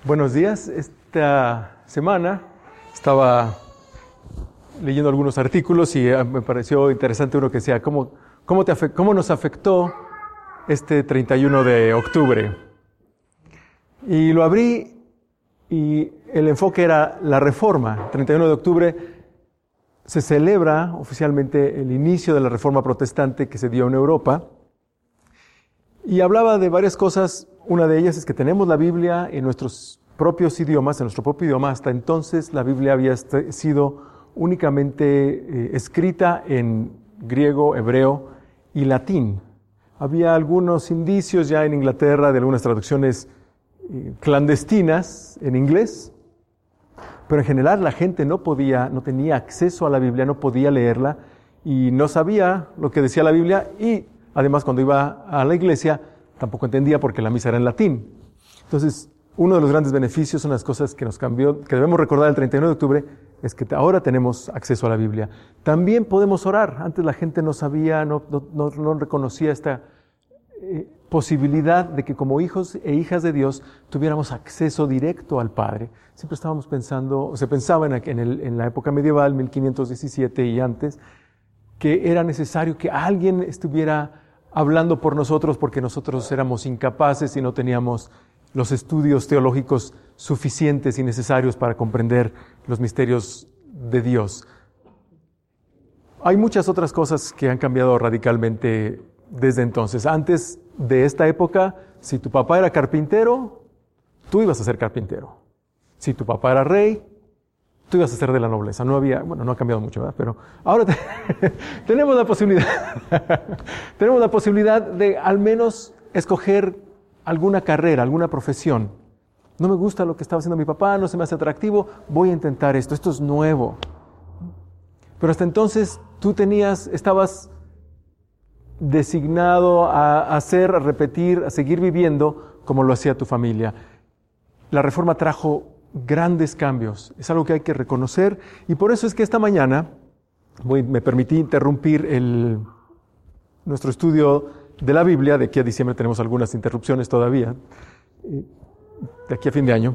Buenos días. Esta semana estaba leyendo algunos artículos y me pareció interesante uno que decía cómo nos afectó este 31 de octubre. Y lo abrí y el enfoque era la Reforma. El 31 de octubre se celebra oficialmente el inicio de la Reforma protestante que se dio en Europa. Y hablaba de varias cosas. Una de ellas es que tenemos la Biblia en nuestros propios idiomas, en nuestro propio idioma. Hasta entonces la Biblia había sido únicamente escrita en griego, hebreo y latín. Había algunos indicios ya en Inglaterra de algunas traducciones clandestinas en inglés, pero en general la gente no tenía acceso a la Biblia, no podía leerla y no sabía lo que decía la Biblia, y además cuando iba a la iglesia tampoco entendía porque la misa era en latín. Entonces, uno de los grandes beneficios, una de las cosas que nos cambió, que debemos recordar el 31 de octubre, es que ahora tenemos acceso a la Biblia. También podemos orar. Antes la gente no sabía, no reconocía esta posibilidad de que como hijos e hijas de Dios tuviéramos acceso directo al Padre. Siempre estábamos pensando, se pensaba en la época medieval, 1517 y antes, que era necesario que alguien estuviera hablando por nosotros porque nosotros éramos incapaces y no teníamos los estudios teológicos suficientes y necesarios para comprender los misterios de Dios. Hay muchas otras cosas que han cambiado radicalmente desde entonces. Antes de esta época, si tu papá era carpintero, tú ibas a ser carpintero. Si tu papá era rey, tú ibas a ser de la nobleza. No ha cambiado mucho, ¿verdad? Pero ahora tenemos la posibilidad de al menos escoger alguna carrera, alguna profesión. No me gusta lo que estaba haciendo mi papá, no se me hace atractivo, voy a intentar esto es nuevo. Pero hasta entonces tú estabas designado a hacer, a repetir, a seguir viviendo como lo hacía tu familia. La Reforma trajo grandes cambios, es algo que hay que reconocer, y por eso es que esta mañana me permití interrumpir nuestro estudio de la Biblia. De aquí a diciembre tenemos algunas interrupciones todavía, de aquí a fin de año.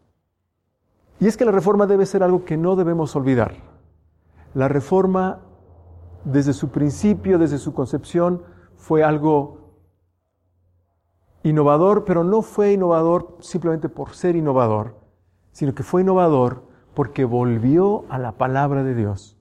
Y es que la Reforma debe ser algo que no debemos olvidar. La Reforma, desde su principio, desde su concepción, fue algo innovador, pero no fue innovador simplemente por ser innovador, sino que fue innovador porque volvió a la palabra de Dios.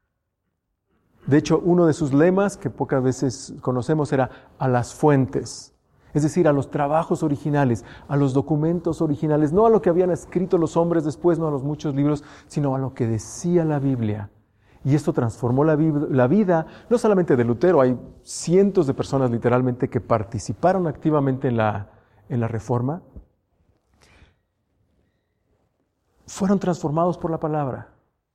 De hecho, uno de sus lemas, que pocas veces conocemos, era a las fuentes, es decir, a los trabajos originales, a los documentos originales, no a lo que habían escrito los hombres después, no a los muchos libros, sino a lo que decía la Biblia. Y esto transformó la vida, no solamente de Lutero. Hay cientos de personas literalmente que participaron activamente en la Reforma. Fueron transformados por la palabra.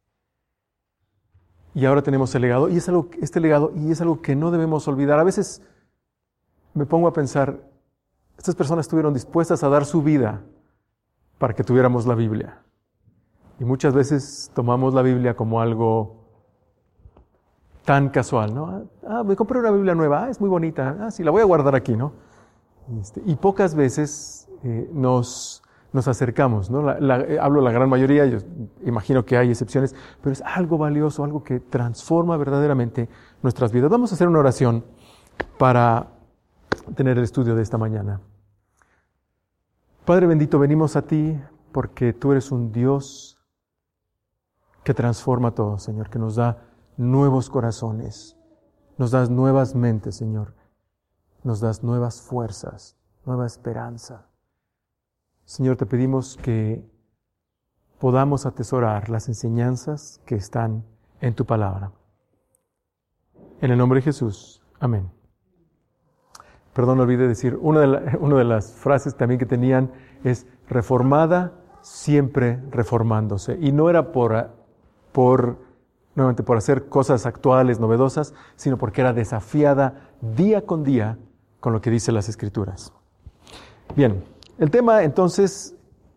Y ahora tenemos el legado, y es algo que no debemos olvidar. A veces me pongo a pensar, estas personas estuvieron dispuestas a dar su vida para que tuviéramos la Biblia. Y muchas veces tomamos la Biblia como algo tan casual, ¿no? Me compré una Biblia nueva, es muy bonita, sí, la voy a guardar aquí, ¿no? Y pocas veces nos acercamos, ¿no? Hablo la gran mayoría, yo imagino que hay excepciones, pero es algo valioso, algo que transforma verdaderamente nuestras vidas. Vamos a hacer una oración para tener el estudio de esta mañana. Padre bendito, venimos a ti porque tú eres un Dios que transforma todo, Señor, que nos da nuevos corazones, nos das nuevas mentes, Señor, nos das nuevas fuerzas, nueva esperanza. Señor, te pedimos que podamos atesorar las enseñanzas que están en tu palabra. En el nombre de Jesús. Amén. Perdón, no olvidé decir, una de las frases también que tenían es reformada, siempre reformándose. Y no era nuevamente por hacer cosas actuales, novedosas, sino porque era desafiada día con día con lo que dicen las Escrituras. Bien. El tema, entonces,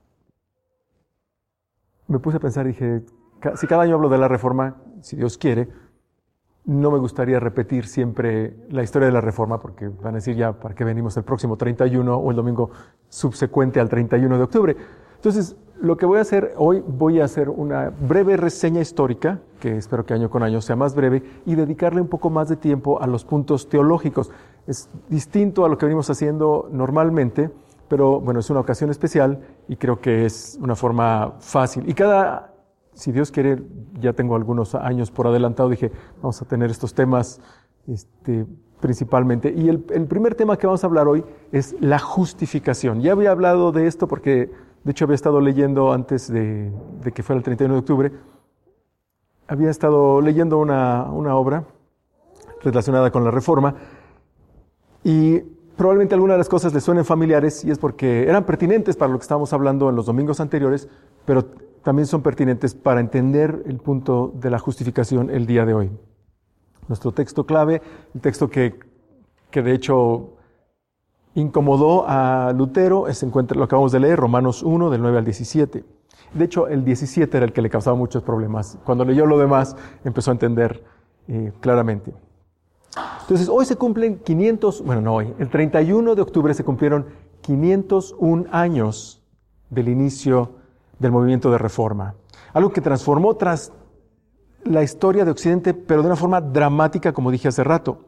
me puse a pensar, dije, si cada año hablo de la Reforma, si Dios quiere, no me gustaría repetir siempre la historia de la Reforma, porque van a decir ya, ¿para qué venimos el próximo 31 o el domingo subsecuente al 31 de octubre? Entonces, lo que voy a hacer hoy, voy a hacer una breve reseña histórica, que espero que año con año sea más breve, y dedicarle un poco más de tiempo a los puntos teológicos. Es distinto a lo que venimos haciendo normalmente, pero bueno, es una ocasión especial y creo que es una forma fácil. Y si Dios quiere, ya tengo algunos años por adelantado, dije, vamos a tener estos temas principalmente. Y el primer tema que vamos a hablar hoy es la justificación. Ya había hablado de esto porque, de hecho, había estado leyendo antes de que fuera el 31 de octubre, había estado leyendo una obra relacionada con la Reforma y probablemente algunas de las cosas les suenen familiares y es porque eran pertinentes para lo que estábamos hablando en los domingos anteriores, pero también son pertinentes para entender el punto de la justificación el día de hoy. Nuestro texto clave, el texto que de hecho incomodó a Lutero, lo acabamos de leer, Romanos 1, del 9 al 17. De hecho, el 17 era el que le causaba muchos problemas. Cuando leyó lo demás, empezó a entender claramente. Entonces, hoy se cumplen el 31 de octubre se cumplieron 501 años del inicio del movimiento de Reforma. Algo que transformó tras la historia de Occidente, pero de una forma dramática, como dije hace rato.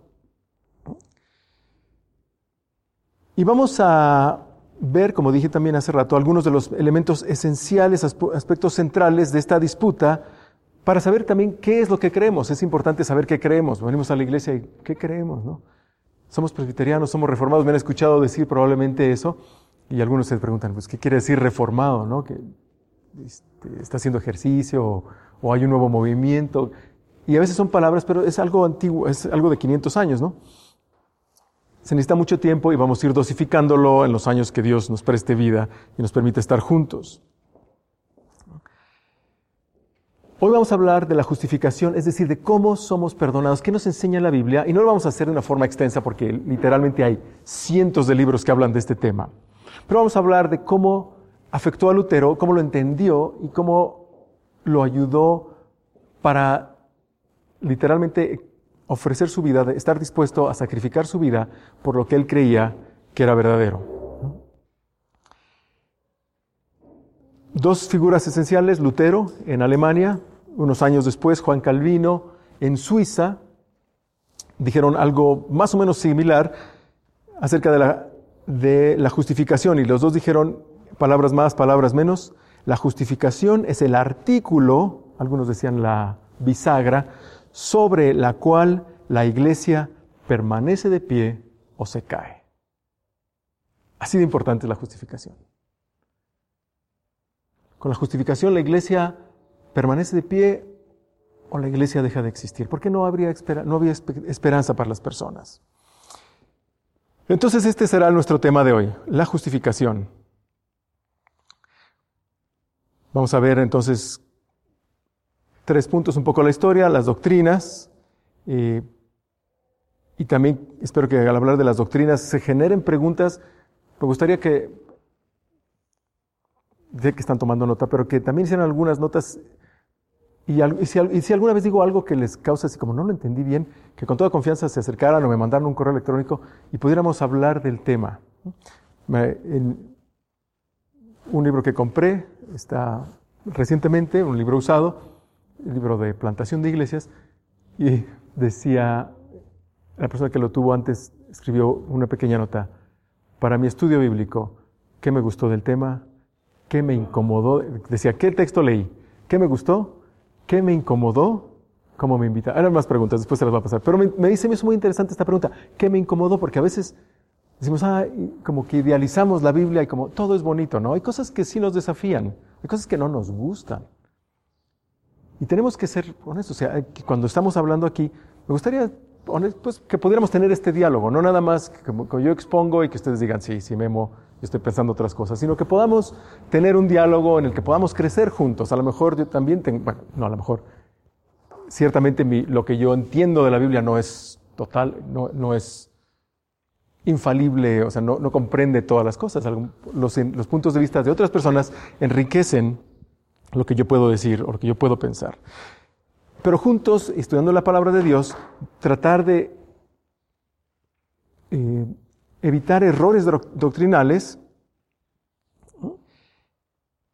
Y vamos a ver, como dije también hace rato, algunos de los elementos esenciales, aspectos centrales de esta disputa, para saber también qué es lo que creemos. Es importante saber qué creemos. Venimos a la iglesia y ¿qué creemos, no? Somos presbiterianos, somos reformados. Me han escuchado decir probablemente eso. Y algunos se preguntan, pues, ¿qué quiere decir reformado, no? Que está haciendo ejercicio o hay un nuevo movimiento. Y a veces son palabras, pero es algo antiguo, es algo de 500 años, ¿no? Se necesita mucho tiempo y vamos a ir dosificándolo en los años que Dios nos preste vida y nos permite estar juntos. Hoy vamos a hablar de la justificación, es decir, de cómo somos perdonados, qué nos enseña la Biblia, y no lo vamos a hacer de una forma extensa porque literalmente hay cientos de libros que hablan de este tema. Pero vamos a hablar de cómo afectó a Lutero, cómo lo entendió y cómo lo ayudó para literalmente ofrecer su vida, estar dispuesto a sacrificar su vida por lo que él creía que era verdadero. Dos figuras esenciales, Lutero en Alemania, unos años después Juan Calvino en Suiza, dijeron algo más o menos similar acerca de la justificación, y los dos dijeron palabras más, palabras menos. La justificación es el artículo, algunos decían la bisagra, sobre la cual la iglesia permanece de pie o se cae. Así de importante es la justificación. Con la justificación la iglesia permanece de pie o la iglesia deja de existir, porque no había esperanza para las personas. Entonces este será nuestro tema de hoy, la justificación. Vamos a ver entonces 3 puntos, un poco la historia, las doctrinas, y también espero que al hablar de las doctrinas se generen preguntas. Me gustaría que, sé que están tomando nota, pero que también hicieran algunas notas, y si alguna vez digo algo que les causa así como no lo entendí bien, que con toda confianza se acercaran o me mandaran un correo electrónico y pudiéramos hablar del tema. En un libro que compré está recientemente, un libro usado, el libro de plantación de iglesias, y decía, la persona que lo tuvo antes escribió una pequeña nota: para mi estudio bíblico, ¿qué me gustó del tema? ¿Qué me incomodó? Decía, ¿qué texto leí? ¿Qué me gustó? ¿Qué me incomodó? ¿Cómo me invita? Eran más preguntas, después se las va a pasar. Pero me hizo muy interesante esta pregunta. ¿Qué me incomodó? Porque a veces decimos, como que idealizamos la Biblia y como todo es bonito, ¿no? Hay cosas que sí nos desafían, hay cosas que no nos gustan. Y tenemos que ser honestos. O sea, que cuando estamos hablando aquí, me gustaría pues, que pudiéramos tener este diálogo, no nada más que yo expongo y que ustedes digan, sí, Memo, yo estoy pensando otras cosas, sino que podamos tener un diálogo en el que podamos crecer juntos. A lo mejor yo también ciertamente lo que yo entiendo de la Biblia no es total, no es infalible, o sea, no comprende todas las cosas. Los puntos de vista de otras personas enriquecen lo que yo puedo decir o lo que yo puedo pensar. Pero juntos, estudiando la palabra de Dios, tratar de evitar errores doctrinales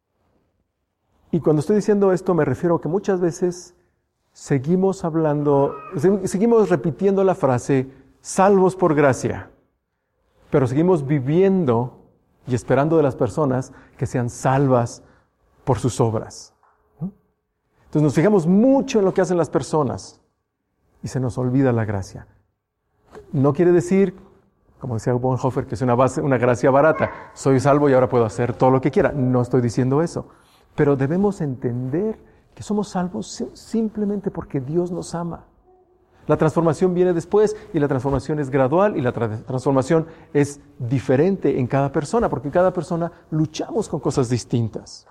Y cuando estoy diciendo esto me refiero a que muchas veces seguimos repitiendo la frase, salvos por gracia, pero seguimos viviendo y esperando de las personas que sean salvas por sus obras. Entonces nos fijamos mucho en lo que hacen las personas y se nos olvida la gracia. No quiere decir, como decía Bonhoeffer, que es una gracia barata. Soy salvo y ahora puedo hacer todo lo que quiera. No estoy diciendo eso. Pero debemos entender que somos salvos simplemente porque Dios nos ama. La transformación viene después y la transformación es gradual y la transformación es diferente en cada persona, porque en cada persona luchamos con cosas distintas.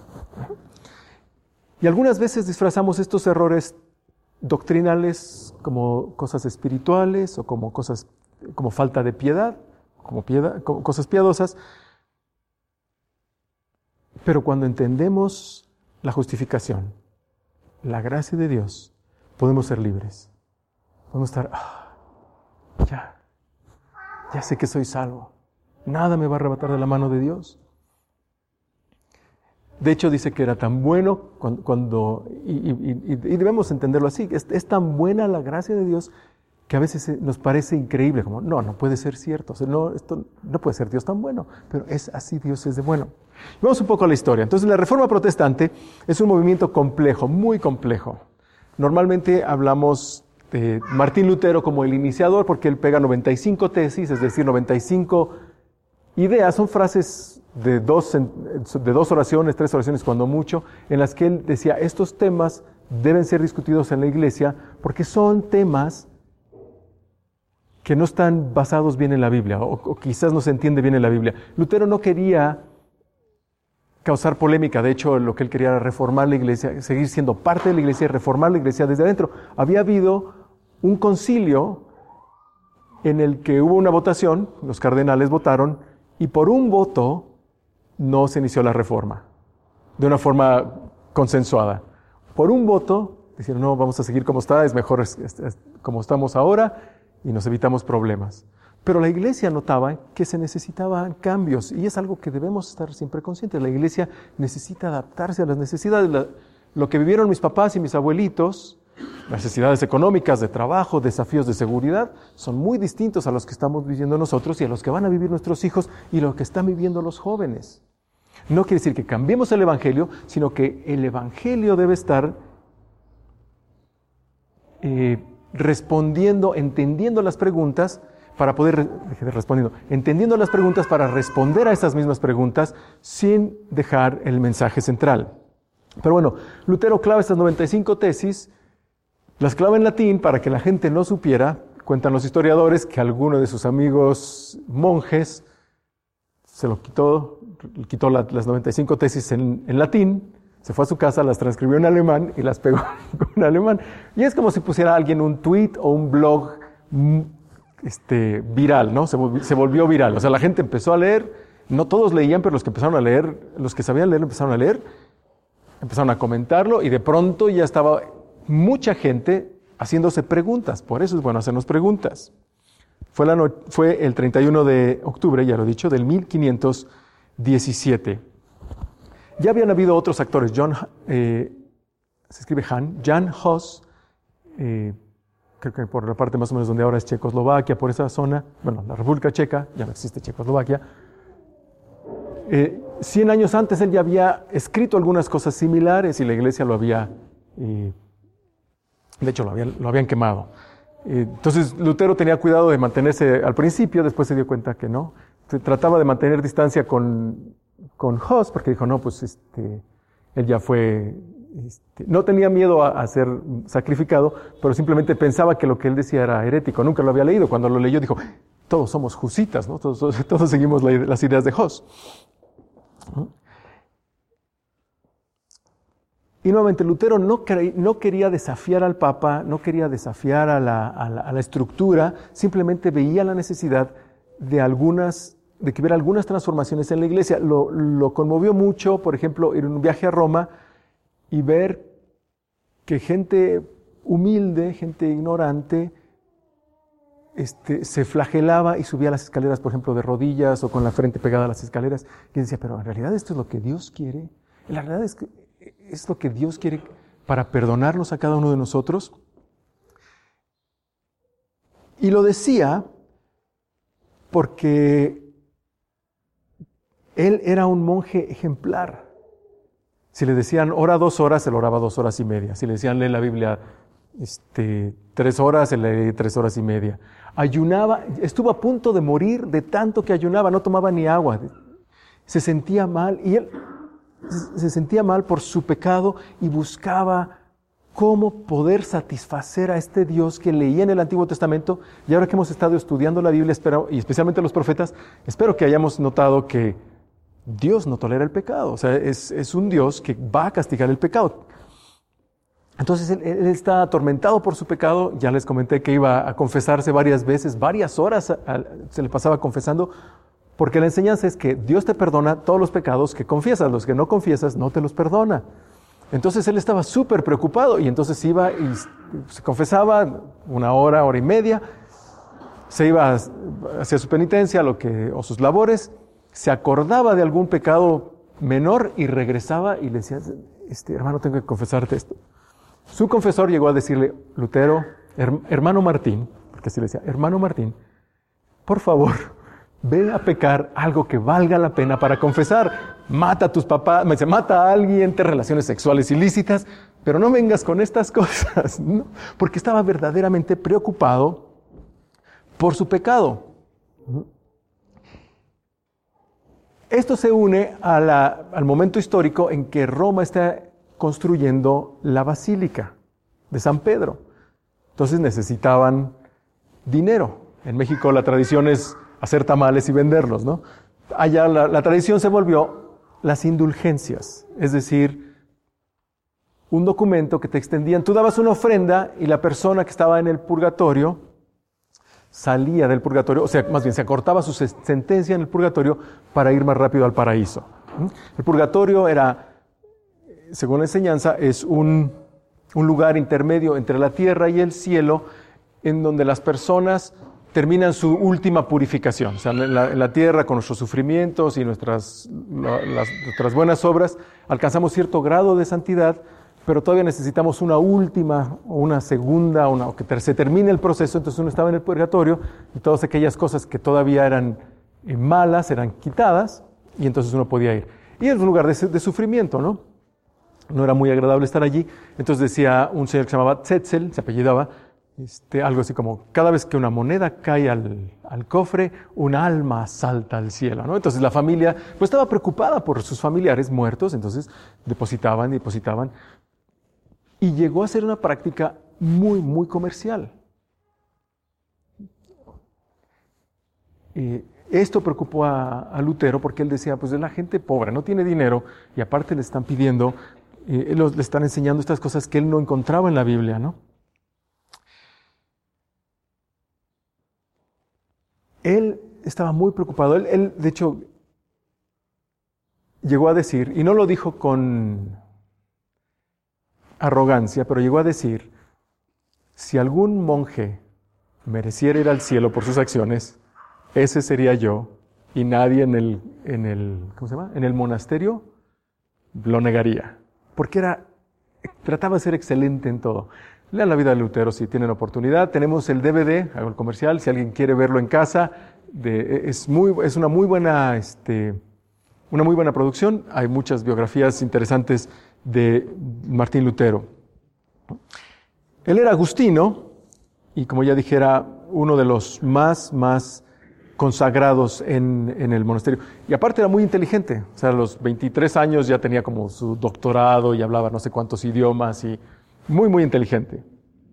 Y algunas veces disfrazamos estos errores doctrinales como cosas espirituales o como falta de piedad, como cosas piadosas. Pero cuando entendemos la justificación, la gracia de Dios, podemos ser libres. Podemos estar, ya sé que soy salvo. Nada me va a arrebatar de la mano de Dios. De hecho, dice que era tan bueno y debemos entenderlo así. Es tan buena la gracia de Dios que a veces nos parece increíble, como, no puede ser cierto. O sea, esto no puede ser Dios tan bueno, pero es así, Dios es de bueno. Vamos un poco a la historia. Entonces, la Reforma Protestante es un movimiento complejo, muy complejo. Normalmente hablamos de Martín Lutero como el iniciador, porque él pega 95 tesis, es decir, 95 ideas, son frases de dos oraciones, 3 oraciones cuando mucho, en las que él decía, estos temas deben ser discutidos en la iglesia, porque son temas que no están basados bien en la Biblia, o quizás no se entiende bien en la Biblia. Lutero no quería causar polémica, de hecho lo que él quería era reformar la iglesia, seguir siendo parte de la iglesia y reformar la iglesia desde adentro. Había habido un concilio en el que hubo una votación, los cardenales votaron, y por un voto no se inició la reforma, de una forma consensuada. Por un voto, dijeron, no, vamos a seguir como está, es mejor como estamos ahora, y nos evitamos problemas. Pero la iglesia notaba que se necesitaban cambios, y es algo que debemos estar siempre conscientes. La iglesia necesita adaptarse a las necesidades. Lo que vivieron mis papás y mis abuelitos, necesidades económicas, de trabajo, desafíos de seguridad, son muy distintos a los que estamos viviendo nosotros y a los que van a vivir nuestros hijos y lo que están viviendo los jóvenes. No quiere decir que cambiemos el Evangelio, sino que el Evangelio debe estar entendiendo las preguntas para poder, entendiendo las preguntas para responder a esas mismas preguntas sin dejar el mensaje central. Pero bueno, Lutero clava estas 95 tesis, las clava en latín para que la gente no supiera. Cuentan los historiadores que alguno de sus amigos monjes se lo quitó las 95 tesis en latín, se fue a su casa, las transcribió en alemán y las pegó en alemán. Y es como si pusiera alguien un tweet o un blog viral, ¿no? Se volvió viral. O sea, la gente empezó a leer, no todos leían, pero los que empezaron a leer, los que sabían leer empezaron a leer, empezaron a comentarlo y de pronto ya estaba mucha gente haciéndose preguntas. Por eso es bueno hacernos preguntas. Fue el 31 de octubre, ya lo he dicho, del 1517. Ya habían habido otros actores. Se escribe Jan Hus, creo que por la parte más o menos donde ahora es Checoslovaquia, por esa zona, bueno, la República Checa, ya no existe Checoslovaquia. 100 años antes él ya había escrito algunas cosas similares y la iglesia lo había, de hecho lo habían quemado. Entonces Lutero tenía cuidado de mantenerse al principio, después se dio cuenta que no. Se trataba de mantener distancia con Hus, porque dijo, no, pues él ya fue, no tenía miedo a ser sacrificado, pero simplemente pensaba que lo que él decía era herético, nunca lo había leído. Cuando lo leyó dijo, todos somos husitas, ¿no? Todos seguimos las ideas de Hus. Y nuevamente Lutero no quería desafiar al Papa, no quería desafiar a la estructura, simplemente veía la necesidad de que hubiera algunas transformaciones en la iglesia. Lo conmovió mucho, por ejemplo, ir en un viaje a Roma y ver que gente humilde, gente ignorante, se flagelaba y subía las escaleras, por ejemplo, de rodillas o con la frente pegada a las escaleras. Y decía, pero en realidad esto es lo que Dios quiere. La realidad es que es lo que Dios quiere para perdonarnos a cada uno de nosotros. Y lo decía porque él era un monje ejemplar. Si le decían ora 2 horas, él oraba 2 horas y media. Si le decían lee la Biblia 3 horas, él leía 3 horas y media. Ayunaba, estuvo a punto de morir de tanto que ayunaba, no tomaba ni agua. Se sentía mal y él se sentía mal por su pecado y buscaba cómo poder satisfacer a este Dios que leía en el Antiguo Testamento. Y ahora que hemos estado estudiando la Biblia, y especialmente los profetas, espero que hayamos notado que Dios no tolera el pecado. O sea, es un Dios que va a castigar el pecado. Entonces él está atormentado por su pecado. Ya les comenté que iba a confesarse varias veces, varias horas se le pasaba confesando, porque la enseñanza es que Dios te perdona todos los pecados que confiesas, los que no confiesas no te los perdona. Entonces él estaba súper preocupado y entonces iba y se confesaba 1 hora, hora y media, se iba hacia su penitencia o sus labores, se acordaba de algún pecado menor y regresaba y le decía, hermano, tengo que confesarte esto. Su confesor llegó a decirle, Lutero, hermano Martín, porque así le decía, hermano Martín, por favor, ve a pecar algo que valga la pena para confesar. Mata a tus papás, mata a alguien, ten relaciones sexuales ilícitas, pero no vengas con estas cosas, ¿no? Porque estaba verdaderamente preocupado por su pecado. Esto se une al momento histórico en que Roma está construyendo la Basílica de San Pedro. Entonces necesitaban dinero. En México la tradición es hacer tamales y venderlos, ¿no? Allá la tradición se volvió las indulgencias, es decir, un documento que te extendían. Tú dabas una ofrenda y la persona que estaba en el purgatorio salía del purgatorio, o sea, más bien se acortaba su sentencia en el purgatorio para ir más rápido al paraíso. El purgatorio era, según la enseñanza, es un lugar intermedio entre la tierra y el cielo, en donde las personas terminan su última purificación. O sea, en la tierra, con nuestros sufrimientos y nuestras buenas obras, alcanzamos cierto grado de santidad, pero todavía necesitamos una última, o una segunda, o que se termine el proceso. Entonces uno estaba en el purgatorio y todas aquellas cosas que todavía eran malas eran quitadas y entonces uno podía ir. Y era un lugar de sufrimiento, ¿no? No era muy agradable estar allí. Entonces decía un señor que se llamaba Tzetzel, se apellidaba, algo así como, cada vez que una moneda cae al cofre, un alma salta al cielo, ¿no? Entonces la familia pues estaba preocupada por sus familiares muertos, entonces depositaban. Y llegó a ser una práctica muy, muy comercial. Esto preocupó a Lutero porque él decía, pues la gente pobre no tiene dinero y aparte le están pidiendo, le están enseñando estas cosas que él no encontraba en la Biblia, ¿no? Él estaba muy preocupado. Él, de hecho, llegó a decir, y no lo dijo con arrogancia, pero llegó a decir, si algún monje mereciera ir al cielo por sus acciones, ese sería yo, y nadie en el monasterio lo negaría, porque trataba de ser excelente en todo. Lean la vida de Lutero si tienen oportunidad. Tenemos el DVD, hago el comercial, si alguien quiere verlo en casa. Es una muy buena producción. Hay muchas biografías interesantes de Martín Lutero. Él era agustino y, como ya dije, era uno de los más consagrados en el monasterio. Y aparte era muy inteligente. O sea, a los 23 años ya tenía como su doctorado y hablaba no sé cuántos idiomas y muy, muy inteligente.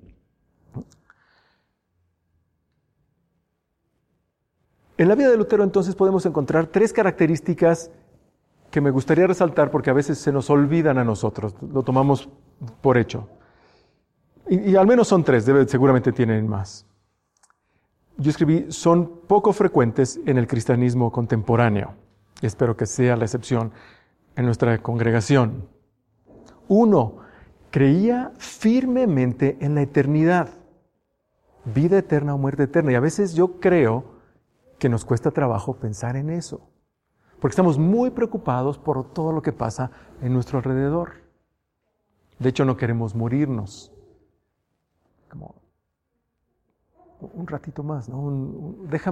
En la vida de Lutero entonces podemos encontrar 3 características que me gustaría resaltar porque a veces se nos olvidan a nosotros, lo tomamos por hecho. Y al menos son 3, seguramente tienen más. Yo escribí, son poco frecuentes en el cristianismo contemporáneo. Y espero que sea la excepción en nuestra congregación. 1, creía firmemente en la eternidad, vida eterna o muerte eterna. Y a veces yo creo que nos cuesta trabajo pensar en eso, porque estamos muy preocupados por todo lo que pasa en nuestro alrededor. De hecho, no queremos morirnos. Como un ratito más, ¿no?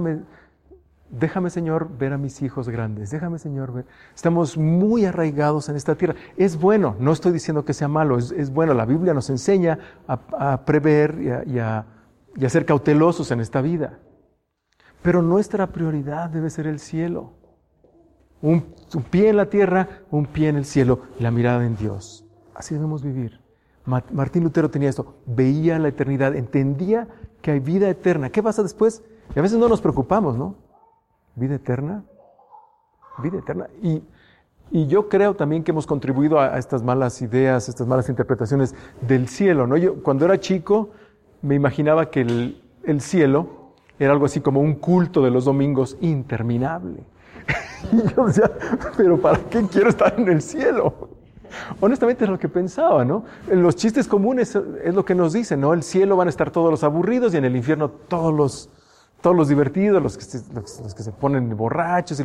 Déjame, Señor, ver a mis hijos grandes. Déjame, Señor, ver. Estamos muy arraigados en esta tierra. Es bueno, no estoy diciendo que sea malo, es bueno. La Biblia nos enseña a prever y a ser cautelosos en esta vida. Pero nuestra prioridad debe ser el cielo. Un pie en la tierra, un pie en el cielo, la mirada en Dios. Así debemos vivir. Martín Lutero tenía esto, veía la eternidad, entendía que hay vida eterna. ¿Qué pasa después? Y a veces no nos preocupamos, ¿no? Vida eterna. Vida eterna. Y yo creo también que hemos contribuido a estas malas ideas, estas malas interpretaciones del cielo, ¿no? Yo cuando era chico me imaginaba que el cielo era algo así como un culto de los domingos interminable. Y yo decía, pero ¿para qué quiero estar en el cielo? Honestamente es lo que pensaba, ¿no? En los chistes comunes es lo que nos dicen, ¿no? El cielo van a estar todos los aburridos y en el infierno todos los divertidos, los que se ponen borrachos.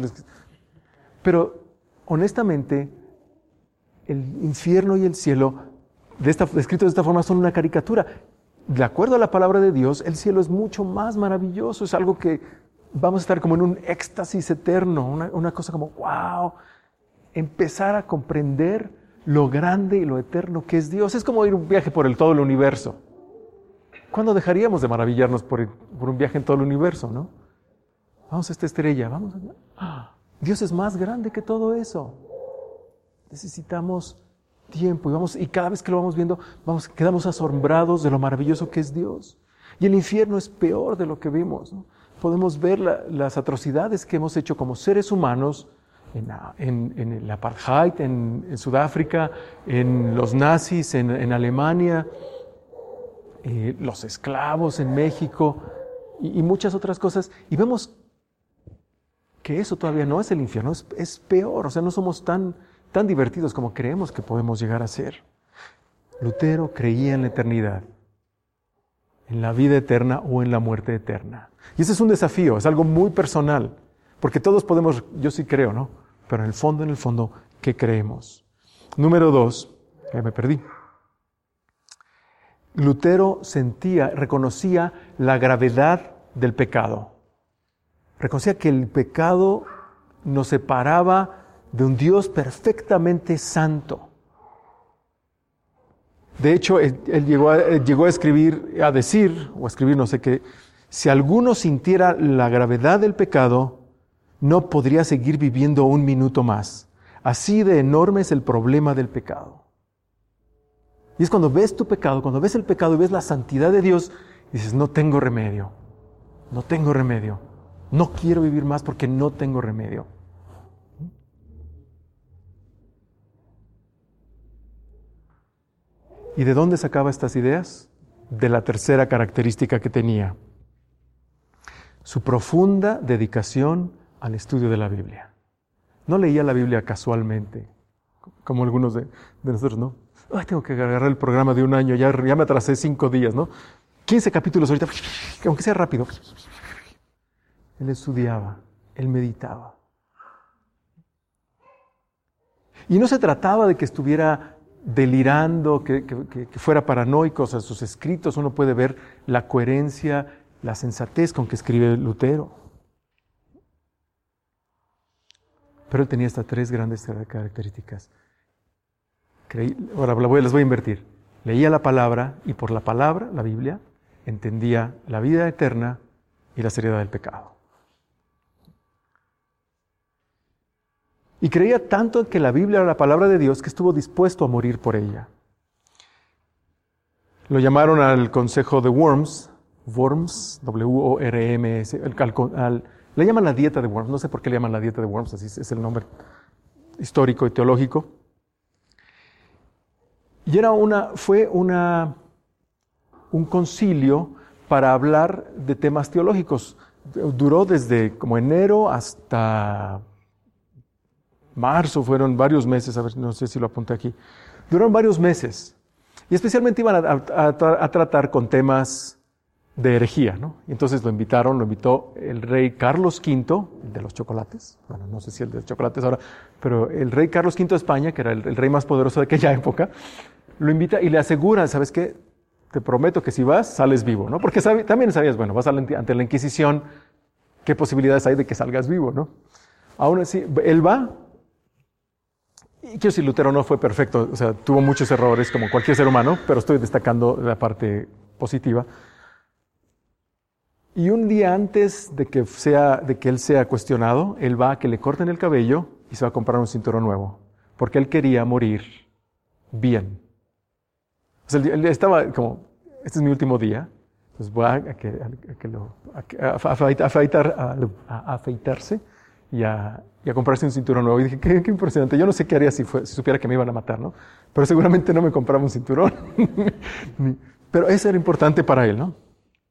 Pero honestamente, el infierno y el cielo, descritos de esta forma, son una caricatura. De acuerdo a la palabra de Dios, el cielo es mucho más maravilloso, es algo que vamos a estar como en un éxtasis eterno, una cosa como, wow, empezar a comprender lo grande y lo eterno que es Dios. Es como ir un viaje por todo el universo. ¿Cuándo dejaríamos de maravillarnos por un viaje en todo el universo, no? Vamos a esta estrella, vamos allá. Dios es más grande que todo eso. Necesitamos tiempo y cada vez que lo vamos viendo, quedamos asombrados de lo maravilloso que es Dios. Y el infierno es peor de lo que vimos, ¿no? Podemos ver las atrocidades que hemos hecho como seres humanos en el apartheid en Sudáfrica, en los nazis en Alemania, los esclavos en México y muchas otras cosas. Y vemos que eso todavía no es el infierno, es peor. O sea, no somos tan divertidos como creemos que podemos llegar a ser. Lutero creía en la eternidad, en la vida eterna o en la muerte eterna. Y ese es un desafío, es algo muy personal, porque todos podemos, yo sí creo, ¿no? Pero en el fondo, ¿qué creemos? Número 2, ya me perdí. Lutero reconocía la gravedad del pecado. Reconocía que el pecado nos separaba de un Dios perfectamente santo. De hecho, él llegó a escribir, no sé qué, si alguno sintiera la gravedad del pecado, no podría seguir viviendo un minuto más. Así de enorme es el problema del pecado. Y es cuando ves tu pecado, cuando ves el pecado y ves la santidad de Dios, dices, no tengo remedio, no quiero vivir más porque no tengo remedio. ¿Y de dónde sacaba estas ideas? De la tercera característica que tenía: su profunda dedicación al estudio de la Biblia. No leía la Biblia casualmente, como algunos de nosotros, ¿no? Ay, tengo que agarrar el programa de un año, ya me atrasé 5 días, ¿no? 15 capítulos ahorita, aunque sea rápido. Él estudiaba, él meditaba. Y no se trataba de que estuviera delirando, que fuera paranoico. O sea, sus escritos uno puede ver la coherencia, la sensatez con que escribe Lutero. Pero él tenía estas 3 grandes características. Ahora les voy a invertir. Leía la palabra y por la palabra, la Biblia, entendía la vida eterna y la seriedad del pecado. Y creía tanto que la Biblia era la palabra de Dios que estuvo dispuesto a morir por ella. Lo llamaron al consejo de Worms, W-O-R-M-S, le llaman la dieta de Worms, no sé por qué le llaman la dieta de Worms, así es el nombre histórico y teológico. Y fue un concilio para hablar de temas teológicos. Duró desde como enero hasta marzo, fueron varios meses, a ver, no sé si lo apunté aquí. Duraron varios meses. Y especialmente iban a tratar con temas de herejía, ¿no? Y entonces lo invitó el rey Carlos V, de los chocolates. Bueno, no sé si el de los chocolates ahora, pero el rey Carlos V de España, que era el rey más poderoso de aquella época, lo invita y le asegura, ¿sabes qué? Te prometo que si vas, sales vivo, ¿no? Porque también sabías, bueno, vas ante la Inquisición, ¿qué posibilidades hay de que salgas vivo, no? Aún así, él va. Y quiero decir, Lutero no fue perfecto, o sea, tuvo muchos errores como cualquier ser humano, pero estoy destacando la parte positiva. Y un día antes de que él sea cuestionado, él va a que le corten el cabello y se va a comprar un cinturón nuevo, porque él quería morir bien. O sea, él estaba como, este es mi último día, entonces voy a afeitarse y a comprarse un cinturón nuevo. Y dije, qué impresionante. Yo no sé qué haría si supiera que me iban a matar, ¿no? Pero seguramente no me compraba un cinturón. Pero eso era importante para él, ¿no?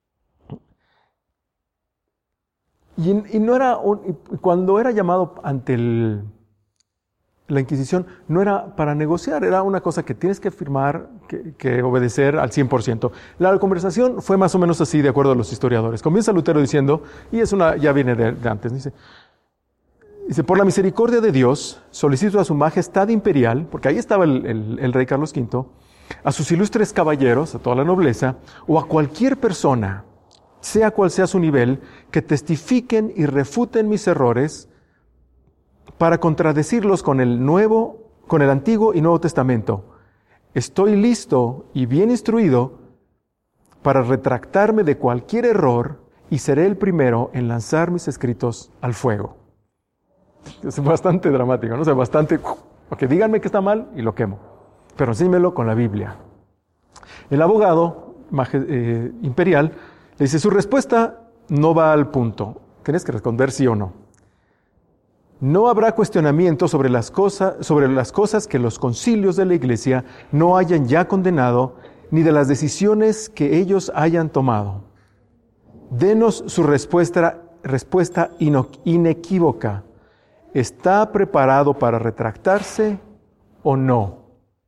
Y no era cuando era llamado ante la Inquisición, no era para negociar, era una cosa que tienes que firmar, que obedecer al 100%. La conversación fue más o menos así, de acuerdo a los historiadores. Comienza Lutero diciendo, y ya viene de antes, dice, por la misericordia de Dios, solicito a su majestad imperial, porque ahí estaba el rey Carlos V, a sus ilustres caballeros, a toda la nobleza, o a cualquier persona, sea cual sea su nivel, que testifiquen y refuten mis errores para contradecirlos con el Antiguo y Nuevo Testamento. Estoy listo y bien instruido para retractarme de cualquier error y seré el primero en lanzar mis escritos al fuego. Es bastante dramático, ¿no? O sea, bastante, ok, díganme que está mal y lo quemo, pero enséñmelo con la Biblia. El abogado imperial le dice, su respuesta no va al punto. Tienes que responder sí o no. No habrá cuestionamiento sobre las cosas que los concilios de la Iglesia no hayan ya condenado, ni de las decisiones que ellos hayan tomado. Denos su respuesta inequívoca. ¿Está preparado para retractarse o no?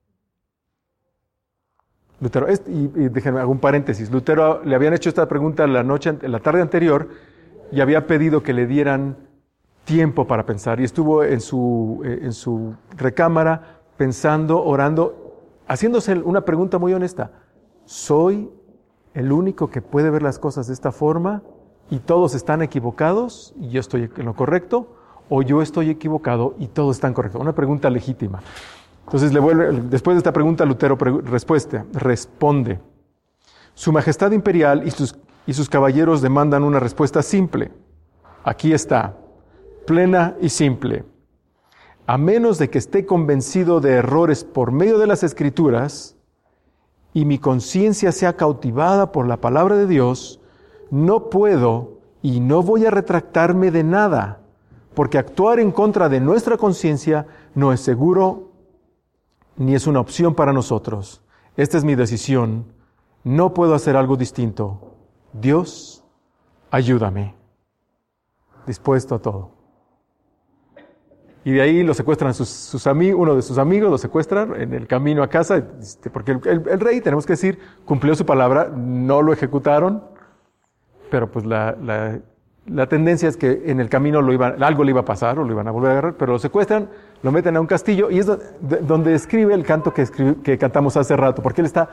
Lutero, y déjenme hago un paréntesis. Lutero le habían hecho esta pregunta la tarde anterior y había pedido que le dieran tiempo para pensar. Y estuvo en su recámara pensando, orando, haciéndose una pregunta muy honesta. ¿Soy el único que puede ver las cosas de esta forma y todos están equivocados y yo estoy en lo correcto? ¿O yo estoy equivocado y todos están correctos? Una pregunta legítima. Entonces, después de esta pregunta, Lutero responde. Su Majestad Imperial y sus caballeros demandan una respuesta simple. Aquí está, plena y simple. A menos de que esté convencido de errores por medio de las Escrituras y mi conciencia sea cautivada por la palabra de Dios, no puedo y no voy a retractarme de nada, porque actuar en contra de nuestra conciencia no es seguro ni es una opción para nosotros. Esta es mi decisión. No puedo hacer algo distinto. Dios, ayúdame. Dispuesto a todo. Y de ahí lo secuestran uno de sus amigos, lo secuestran en el camino a casa, porque el rey, tenemos que decir, cumplió su palabra, no lo ejecutaron, pero pues la tendencia es que en el camino algo le iba a pasar o lo iban a volver a agarrar, pero lo secuestran, lo meten a un castillo y es donde escribe el canto que cantamos hace rato, porque él está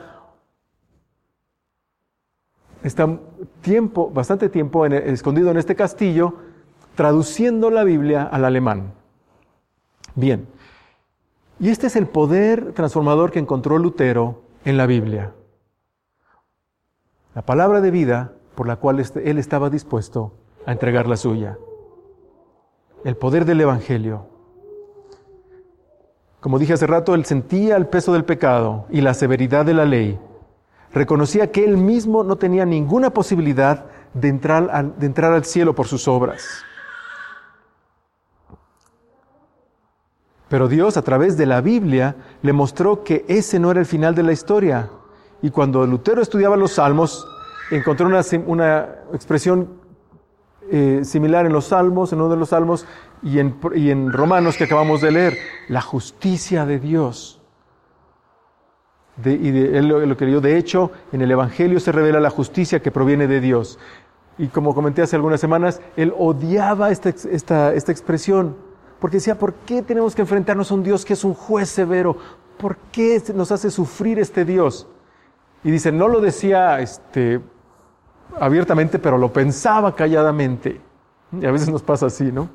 bastante tiempo escondido en este castillo, traduciendo la Biblia al alemán. Bien, y este es el poder transformador que encontró Lutero en la Biblia. La palabra de vida por la cual él estaba dispuesto a entregar la suya. El poder del Evangelio. Como dije hace rato, él sentía el peso del pecado y la severidad de la ley. Reconocía que él mismo no tenía ninguna posibilidad de entrar al cielo por sus obras. Pero Dios, a través de la Biblia, le mostró que ese no era el final de la historia. Y cuando Lutero estudiaba los Salmos, encontró una expresión similar en los Salmos, en uno de los Salmos, y en Romanos que acabamos de leer, la justicia de Dios. Él lo que leyó, de hecho, en el Evangelio se revela la justicia que proviene de Dios. Y como comenté hace algunas semanas, él odiaba esta expresión, porque decía, ¿por qué tenemos que enfrentarnos a un Dios que es un juez severo? ¿por qué nos hace sufrir este Dios? Y dice, no lo decía abiertamente, pero lo pensaba calladamente. Y a veces nos pasa así, ¿no?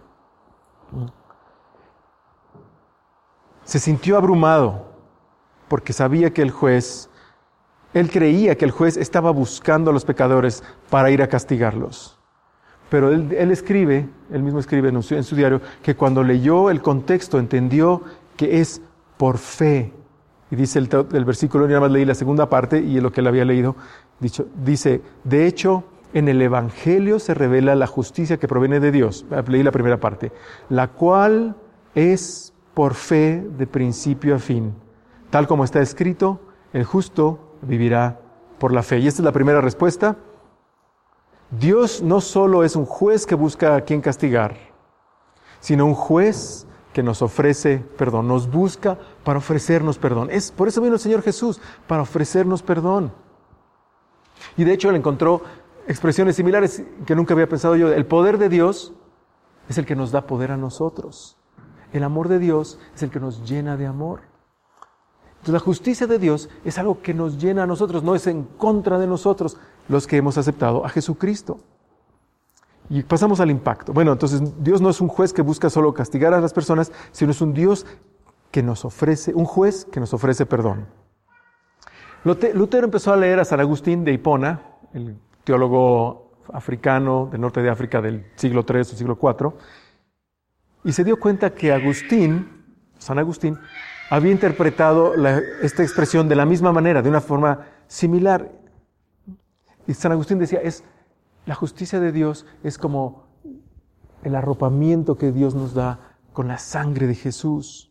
Se sintió abrumado porque sabía que él creía que el juez estaba buscando a los pecadores para ir a castigarlos. Pero él mismo escribe en su diario, que cuando leyó el contexto entendió que es por fe. Y dice el versículo, nada más leí la segunda parte y lo que él había leído, dice, de hecho, en el Evangelio se revela la justicia que proviene de Dios. Leí la primera parte, la cual es por fe de principio a fin. Tal como está escrito, el justo vivirá por la fe. Y esta es la primera respuesta. Dios no solo es un juez que busca a quien castigar, sino un juez que nos ofrece perdón, nos busca para ofrecernos perdón. Por eso vino el Señor Jesús, para ofrecernos perdón. Y de hecho él encontró expresiones similares que nunca había pensado yo. El poder de Dios es el que nos da poder a nosotros. El amor de Dios es el que nos llena de amor. Entonces la justicia de Dios es algo que nos llena a nosotros, no es en contra de nosotros los que hemos aceptado a Jesucristo. Y pasamos al impacto. Bueno, entonces Dios no es un juez que busca solo castigar a las personas, sino es un Dios que nos ofrece, un juez que nos ofrece perdón. Lutero empezó a leer a San Agustín de Hipona, el teólogo africano del norte de África del siglo III o siglo IV, y se dio cuenta que San Agustín, había interpretado esta expresión de la misma manera, de una forma similar. Y San Agustín decía, la justicia de Dios es como el arropamiento que Dios nos da con la sangre de Jesús.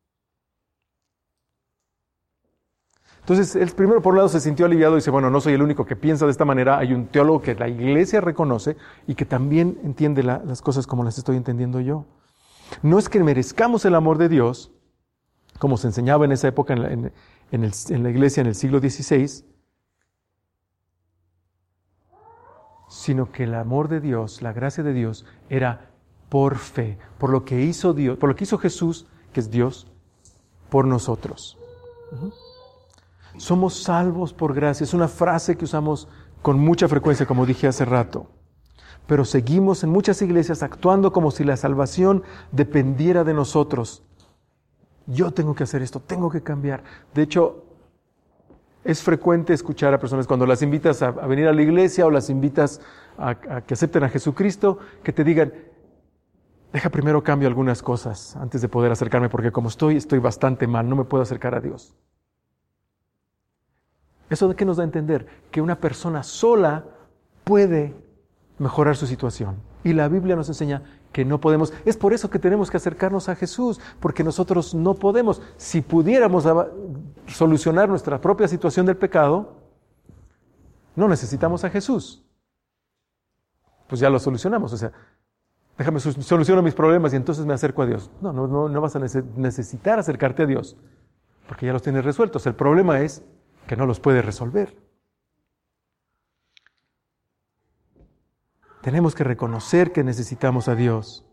Entonces, él primero por un lado se sintió aliviado y dice, bueno, no soy el único que piensa de esta manera, hay un teólogo que la Iglesia reconoce y que también entiende las cosas como las estoy entendiendo yo. No es que merezcamos el amor de Dios, como se enseñaba en esa época en la Iglesia en el siglo XVI, sino que el amor de Dios, la gracia de Dios, era por fe, por lo que hizo Dios, por lo que hizo Jesús, que es Dios, por nosotros. Somos salvos por gracia. Es una frase que usamos con mucha frecuencia, como dije hace rato. Pero seguimos en muchas iglesias actuando como si la salvación dependiera de nosotros. Yo tengo que hacer esto, tengo que cambiar. De hecho, es frecuente escuchar a personas cuando las invitas a venir a la iglesia o las invitas a que acepten a Jesucristo, que te digan, deja primero cambio algunas cosas antes de poder acercarme, porque como estoy bastante mal, no me puedo acercar a Dios. ¿Eso de qué nos da a entender? Que una persona sola puede mejorar su situación. Y la Biblia nos enseña que no podemos. Es por eso que tenemos que acercarnos a Jesús, porque nosotros no podemos. Si pudiéramos solucionar nuestra propia situación del pecado, no necesitamos a Jesús. Pues ya lo solucionamos. O sea, déjame soluciono mis problemas y entonces me acerco a Dios. No vas a necesitar acercarte a Dios, porque ya los tienes resueltos. El problema es que no los puedes resolver. Tenemos que reconocer que necesitamos a Dios.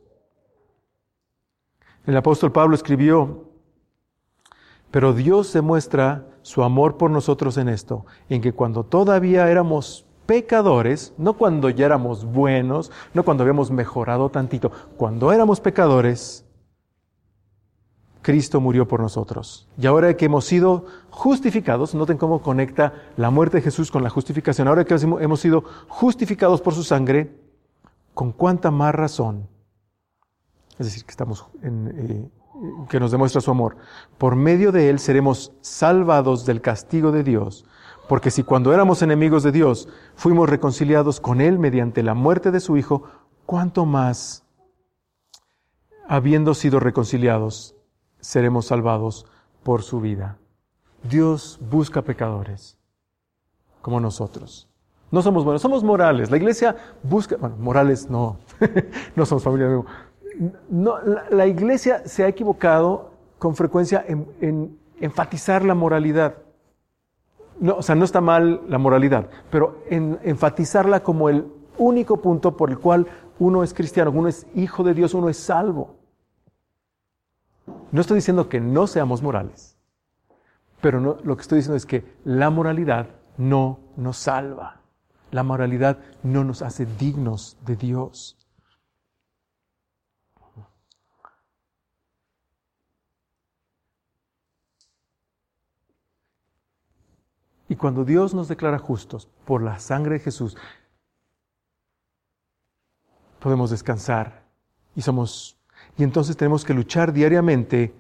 El apóstol Pablo escribió, pero Dios demuestra su amor por nosotros en esto, en que cuando todavía éramos pecadores, no cuando ya éramos buenos, no cuando habíamos mejorado tantito, cuando éramos pecadores, Cristo murió por nosotros. Y ahora que hemos sido justificados, noten cómo conecta la muerte de Jesús con la justificación. Ahora que hemos sido justificados por su sangre, ¿con cuánta más razón? Es decir, que nos demuestra su amor. Por medio de él seremos salvados del castigo de Dios. Porque si cuando éramos enemigos de Dios fuimos reconciliados con él mediante la muerte de su Hijo, ¿cuánto más, habiendo sido reconciliados, seremos salvados por su vida? Dios busca pecadores como nosotros. No somos buenos, somos morales. La iglesia busca, morales no, no somos familia de no, la iglesia se ha equivocado con frecuencia en enfatizar la moralidad. No, o sea, no está mal la moralidad, pero en enfatizarla como el único punto por el cual uno es cristiano, uno es hijo de Dios, uno es salvo. No estoy diciendo que no seamos morales. Pero no, lo que estoy diciendo es que la moralidad no nos salva. La moralidad no nos hace dignos de Dios. Y cuando Dios nos declara justos por la sangre de Jesús, podemos descansar y entonces tenemos que luchar diariamente.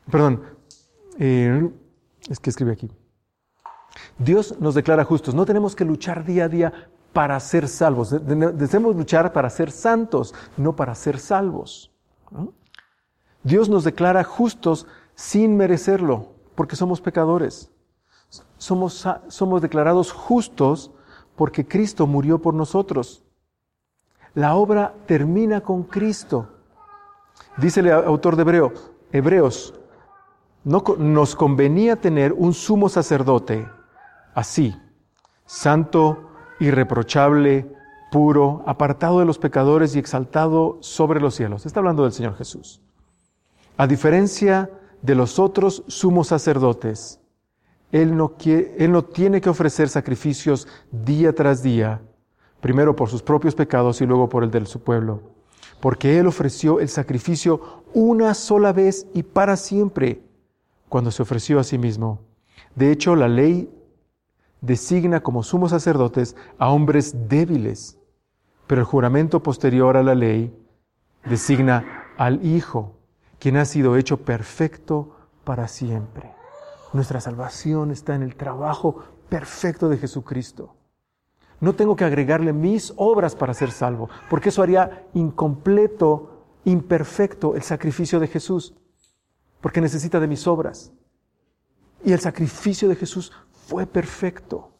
Es que escribe aquí. Dios nos declara justos. No tenemos que luchar día a día para ser salvos. Debemos luchar para ser santos, no para ser salvos. ¿No? Dios nos declara justos sin merecerlo, porque somos pecadores. Somos declarados justos porque Cristo murió por nosotros. La obra termina con Cristo. Dice el autor de Hebreos, no nos convenía tener un sumo sacerdote así, santo, irreprochable, puro, apartado de los pecadores y exaltado sobre los cielos. Está hablando del Señor Jesús. A diferencia de los otros sumos sacerdotes, Él no tiene que ofrecer sacrificios día tras día, primero por sus propios pecados y luego por el de su pueblo, porque Él ofreció el sacrificio una sola vez y para siempre, cuando se ofreció a sí mismo. De hecho, la ley designa como sumos sacerdotes a hombres débiles, pero el juramento posterior a la ley designa al Hijo, quien ha sido hecho perfecto para siempre. Nuestra salvación está en el trabajo perfecto de Jesucristo. No tengo que agregarle mis obras para ser salvo, porque eso haría incompleto, imperfecto el sacrificio de Jesús, porque necesita de mis obras. Y el sacrificio de Jesús fue perfecto.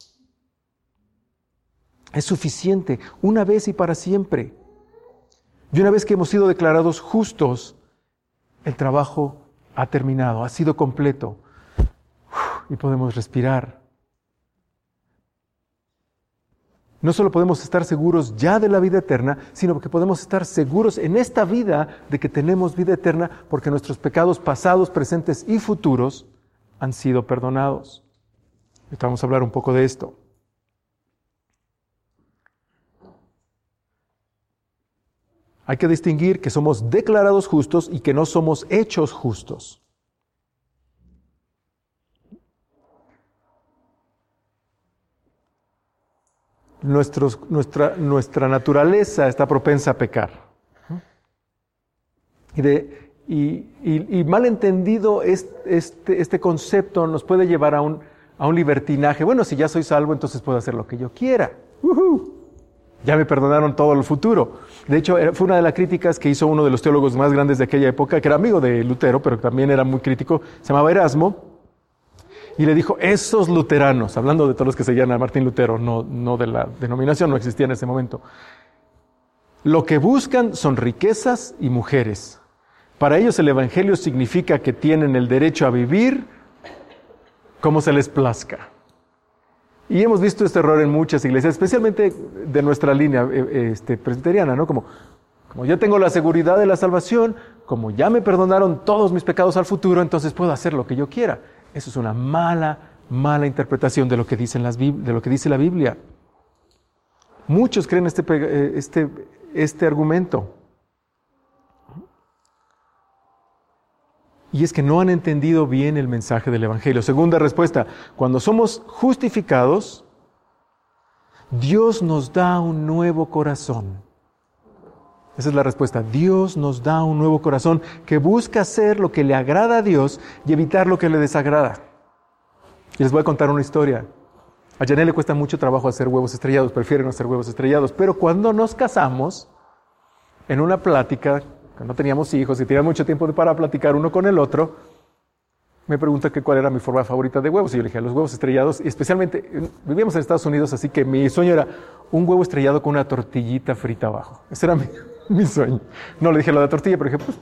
Es suficiente, una vez y para siempre. Y una vez que hemos sido declarados justos, el trabajo ha terminado, ha sido completo. Y podemos respirar. No solo podemos estar seguros ya de la vida eterna, sino que podemos estar seguros en esta vida de que tenemos vida eterna porque nuestros pecados pasados, presentes y futuros han sido perdonados. Ahorita vamos a hablar un poco de esto. Hay que distinguir que somos declarados justos y que no somos hechos justos. Nuestra naturaleza está propensa a pecar. Y mal entendido este concepto nos puede llevar a un libertinaje. Bueno, si ya soy salvo, entonces puedo hacer lo que yo quiera. Ya me perdonaron todo el futuro. De hecho, fue una de las críticas que hizo uno de los teólogos más grandes de aquella época, que era amigo de Lutero, pero también era muy crítico, se llamaba Erasmo. Y le dijo, esos luteranos, hablando de todos los que seguían a Martín Lutero, no de la denominación, no existía en ese momento, lo que buscan son riquezas y mujeres. Para ellos el evangelio significa que tienen el derecho a vivir como se les plazca. Y hemos visto este error en muchas iglesias, especialmente de nuestra línea presbiteriana, ¿no? Como ya tengo la seguridad de la salvación, como ya me perdonaron todos mis pecados al futuro, entonces puedo hacer lo que yo quiera. Eso es una mala interpretación de lo que dice la Biblia. Muchos creen este argumento. Y es que no han entendido bien el mensaje del Evangelio. Segunda respuesta, cuando somos justificados, Dios nos da un nuevo corazón. Esa es la respuesta. Dios nos da un nuevo corazón que busca hacer lo que le agrada a Dios y evitar lo que le desagrada. Y les voy a contar una historia. A Janet le cuesta mucho trabajo hacer huevos estrellados, prefiere no hacer huevos estrellados. Pero cuando nos casamos, en una plática, cuando no teníamos hijos y teníamos mucho tiempo para platicar uno con el otro, me pregunta que cuál era mi forma favorita de huevos. Y yo le dije, los huevos estrellados, y especialmente, vivíamos en Estados Unidos, así que mi sueño era un huevo estrellado con una tortillita frita abajo. Ese era mi sueño. No le dije lo de la tortilla, pero dije, pues...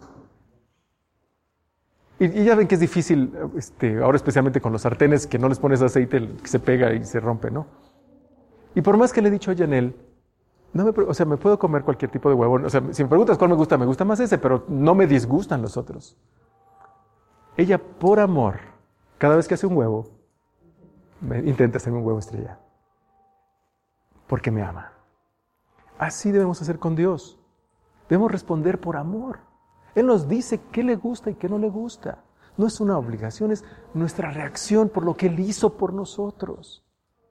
Y ya ven que es difícil, ahora especialmente con los sartenes, que no les pones aceite, que se pega y se rompe, ¿no? Y por más que le he dicho a Janelle, me puedo comer cualquier tipo de huevo. O sea, si me preguntas cuál me gusta más ese, pero no me disgustan los otros. Ella, por amor, cada vez que hace un huevo, intenta hacerme un huevo estrella. Porque me ama. Así debemos hacer con Dios. Debemos responder por amor. Él nos dice qué le gusta y qué no le gusta. No es una obligación, es nuestra reacción por lo que Él hizo por nosotros.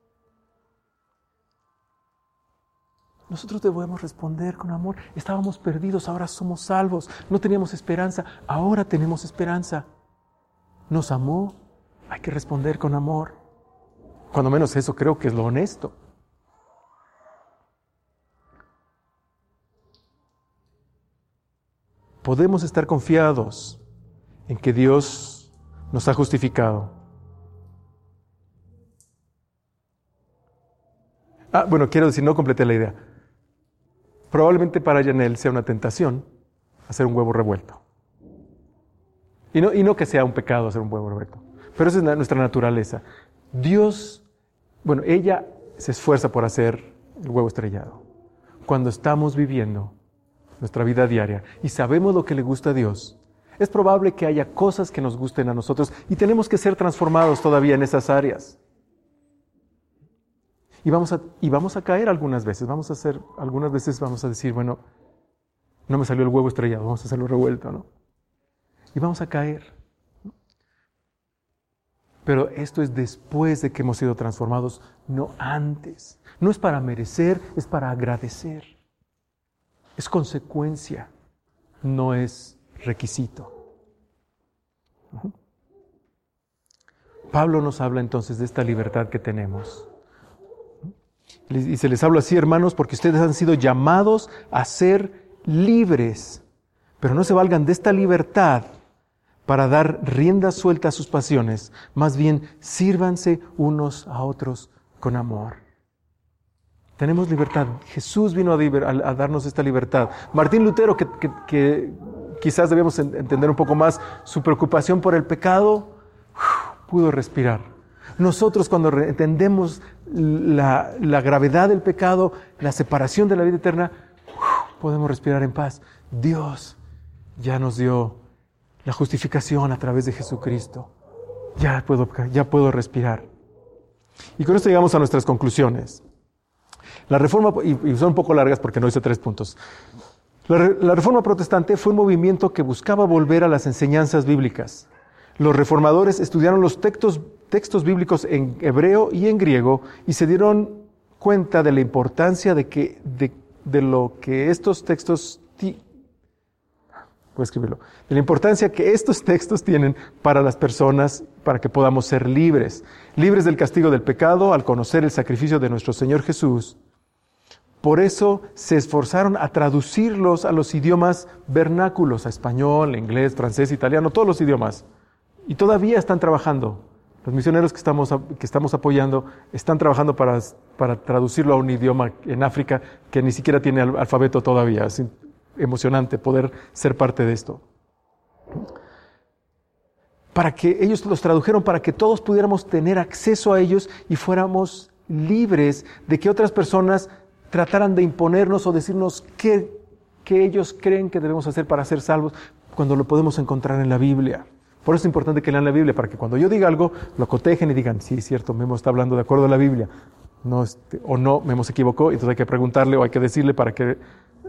Nosotros debemos responder con amor. Estábamos perdidos, ahora somos salvos. No teníamos esperanza, ahora tenemos esperanza. Nos amó, hay que responder con amor. Cuando menos eso creo que es lo honesto. Podemos estar confiados en que Dios nos ha justificado. Bueno, quiero decir, no completé la idea. Probablemente para Janelle sea una tentación hacer un huevo revuelto. Y no que sea un pecado hacer un huevo revuelto, pero esa es nuestra naturaleza. Dios, ella se esfuerza por hacer el huevo estrellado. Cuando estamos viviendo nuestra vida diaria y sabemos lo que le gusta a Dios, es probable que haya cosas que nos gusten a nosotros y tenemos que ser transformados todavía en esas áreas. Y vamos a caer algunas veces. Algunas veces vamos a decir, no me salió el huevo estrellado, vamos a hacerlo revuelto, ¿no? Y vamos a caer. Pero esto es después de que hemos sido transformados, no antes. No es para merecer, es para agradecer. Es consecuencia, no es requisito. Pablo nos habla entonces de esta libertad que tenemos. Y se les habla así, hermanos, porque ustedes han sido llamados a ser libres, pero no se valgan de esta libertad para dar rienda suelta a sus pasiones, más bien sírvanse unos a otros con amor. Tenemos libertad. Jesús vino a darnos esta libertad. Martín Lutero, que quizás debemos entender un poco más su preocupación por el pecado, pudo respirar. Nosotros cuando entendemos la gravedad del pecado, la separación de la vida eterna, podemos respirar en paz. Dios ya nos dio la justificación a través de Jesucristo. Ya puedo respirar. Y con esto llegamos a nuestras conclusiones. La reforma, y son un poco largas porque no hice 3 puntos. La reforma protestante fue un movimiento que buscaba volver a las enseñanzas bíblicas. Los reformadores estudiaron los textos bíblicos en hebreo y en griego y se dieron cuenta de la importancia de lo que estos textos de la importancia que estos textos tienen para las personas, para que podamos ser libres del castigo del pecado al conocer el sacrificio de nuestro Señor Jesús. Por eso se esforzaron a traducirlos a los idiomas vernáculos, a español, inglés, francés, italiano, todos los idiomas. Y todavía están trabajando. Los misioneros que estamos apoyando están trabajando para traducirlo a un idioma en África que ni siquiera tiene alfabeto todavía. Es emocionante poder ser parte de esto. Para que ellos los tradujeron, para que todos pudiéramos tener acceso a ellos y fuéramos libres de que otras personas trataran de imponernos o decirnos qué ellos creen que debemos hacer para ser salvos, cuando lo podemos encontrar en la Biblia. Por eso es importante que lean la Biblia, para que cuando yo diga algo, lo cotejen y digan, sí, es cierto, Memo está hablando de acuerdo a la Biblia. Memo se equivocó, entonces hay que preguntarle o hay que decirle para que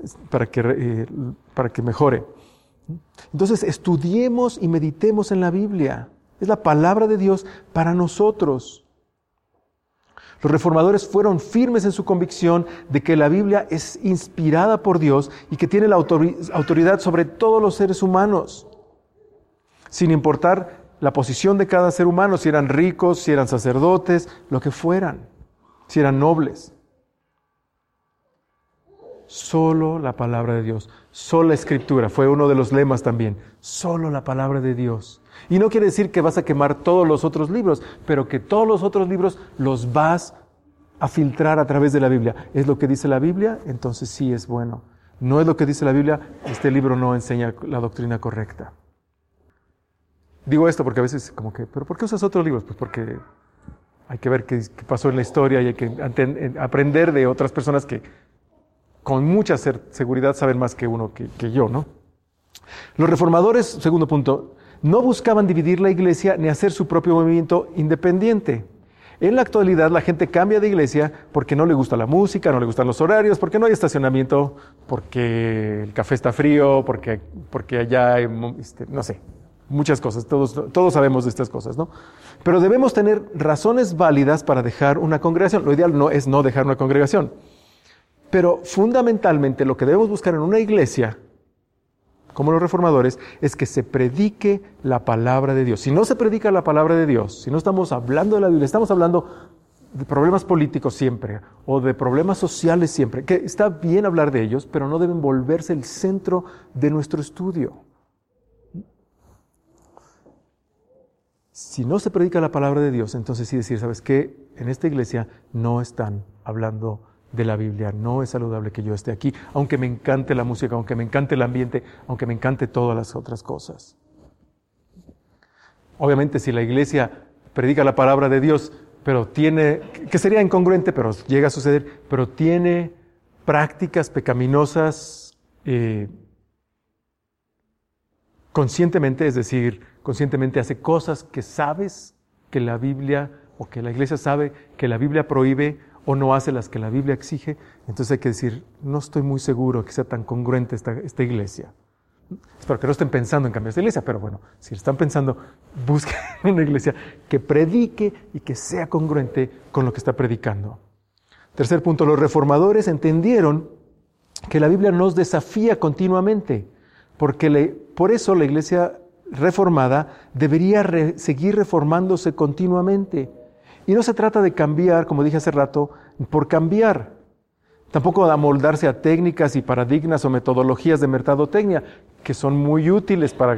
mejore. Entonces, estudiemos y meditemos en la Biblia. Es la palabra de Dios para nosotros. Los reformadores fueron firmes en su convicción de que la Biblia es inspirada por Dios y que tiene la autoridad sobre todos los seres humanos, sin importar la posición de cada ser humano, si eran ricos, si eran sacerdotes, lo que fueran, si eran nobles. Solo la palabra de Dios, solo la Escritura, fue uno de los lemas también, solo la palabra de Dios. Y no quiere decir que vas a quemar todos los otros libros, pero que todos los otros libros los vas a filtrar a través de la Biblia. ¿Es lo que dice la Biblia? Entonces sí es bueno. No es lo que dice la Biblia, este libro no enseña la doctrina correcta. Digo esto porque a veces ¿pero por qué usas otros libros? Pues porque hay que ver qué pasó en la historia y hay que aprender de otras personas que con mucha seguridad saben más que uno que yo, ¿no? Los reformadores, segundo punto, no buscaban dividir la iglesia ni hacer su propio movimiento independiente. En la actualidad la gente cambia de iglesia porque no le gusta la música, no le gustan los horarios, porque no hay estacionamiento, porque el café está frío, porque allá hay, no sé, muchas cosas. Todos sabemos de estas cosas, ¿no? Pero debemos tener razones válidas para dejar una congregación. Lo ideal no es no dejar una congregación. Pero fundamentalmente lo que debemos buscar en una iglesia, como los reformadores, es que se predique la palabra de Dios. Si no se predica la palabra de Dios, si no estamos hablando de la Biblia, estamos hablando de problemas políticos siempre, o de problemas sociales siempre, que está bien hablar de ellos, pero no deben volverse el centro de nuestro estudio. Si no se predica la palabra de Dios, entonces sí decir, ¿sabes qué? En esta iglesia no están hablando de la Biblia, no es saludable que yo esté aquí, aunque me encante la música, aunque me encante el ambiente, aunque me encante todas las otras cosas. Obviamente si la iglesia predica la palabra de Dios, pero tiene, que sería incongruente, pero llega a suceder, pero tiene prácticas pecaminosas conscientemente, es decir, conscientemente hace cosas que sabes que la Biblia, o que la iglesia sabe que la Biblia prohíbe, o no hace las que la Biblia exige, entonces hay que decir, no estoy muy seguro que sea tan congruente esta iglesia. Espero que no estén pensando en cambiar esta iglesia, pero bueno, si están pensando, busquen una iglesia que predique y que sea congruente con lo que está predicando. Tercer punto, los reformadores entendieron que la Biblia nos desafía continuamente, por eso la iglesia reformada debería seguir reformándose continuamente. Y no se trata de cambiar, como dije hace rato, por cambiar. Tampoco de amoldarse a técnicas y paradigmas o metodologías de mercadotecnia, que son muy útiles para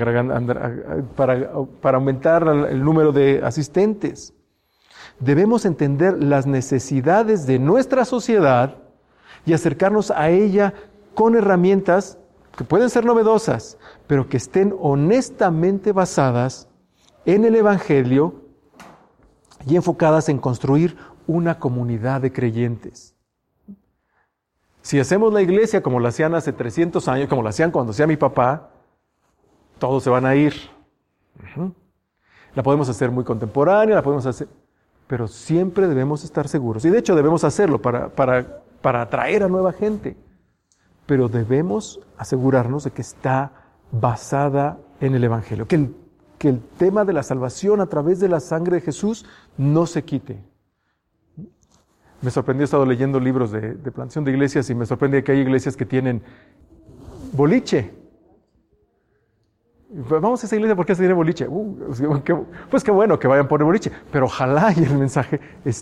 aumentar el número de asistentes. Debemos entender las necesidades de nuestra sociedad y acercarnos a ella con herramientas que pueden ser novedosas, pero que estén honestamente basadas en el Evangelio y enfocadas en construir una comunidad de creyentes. Si hacemos la iglesia como la hacían hace 300 años, como la hacían cuando hacía mi papá, todos se van a ir. La podemos hacer muy contemporánea, la podemos hacer, pero siempre debemos estar seguros. Y de hecho debemos hacerlo para atraer a nueva gente. Pero debemos asegurarnos de que está basada en el Evangelio, que el tema de la salvación a través de la sangre de Jesús no se quite. Me sorprendió, he estado leyendo libros de plantación de iglesias y me sorprende que hay iglesias que tienen boliche. Vamos a esa iglesia porque tiene boliche. Pues qué bueno que vayan por el boliche, pero ojalá y el mensaje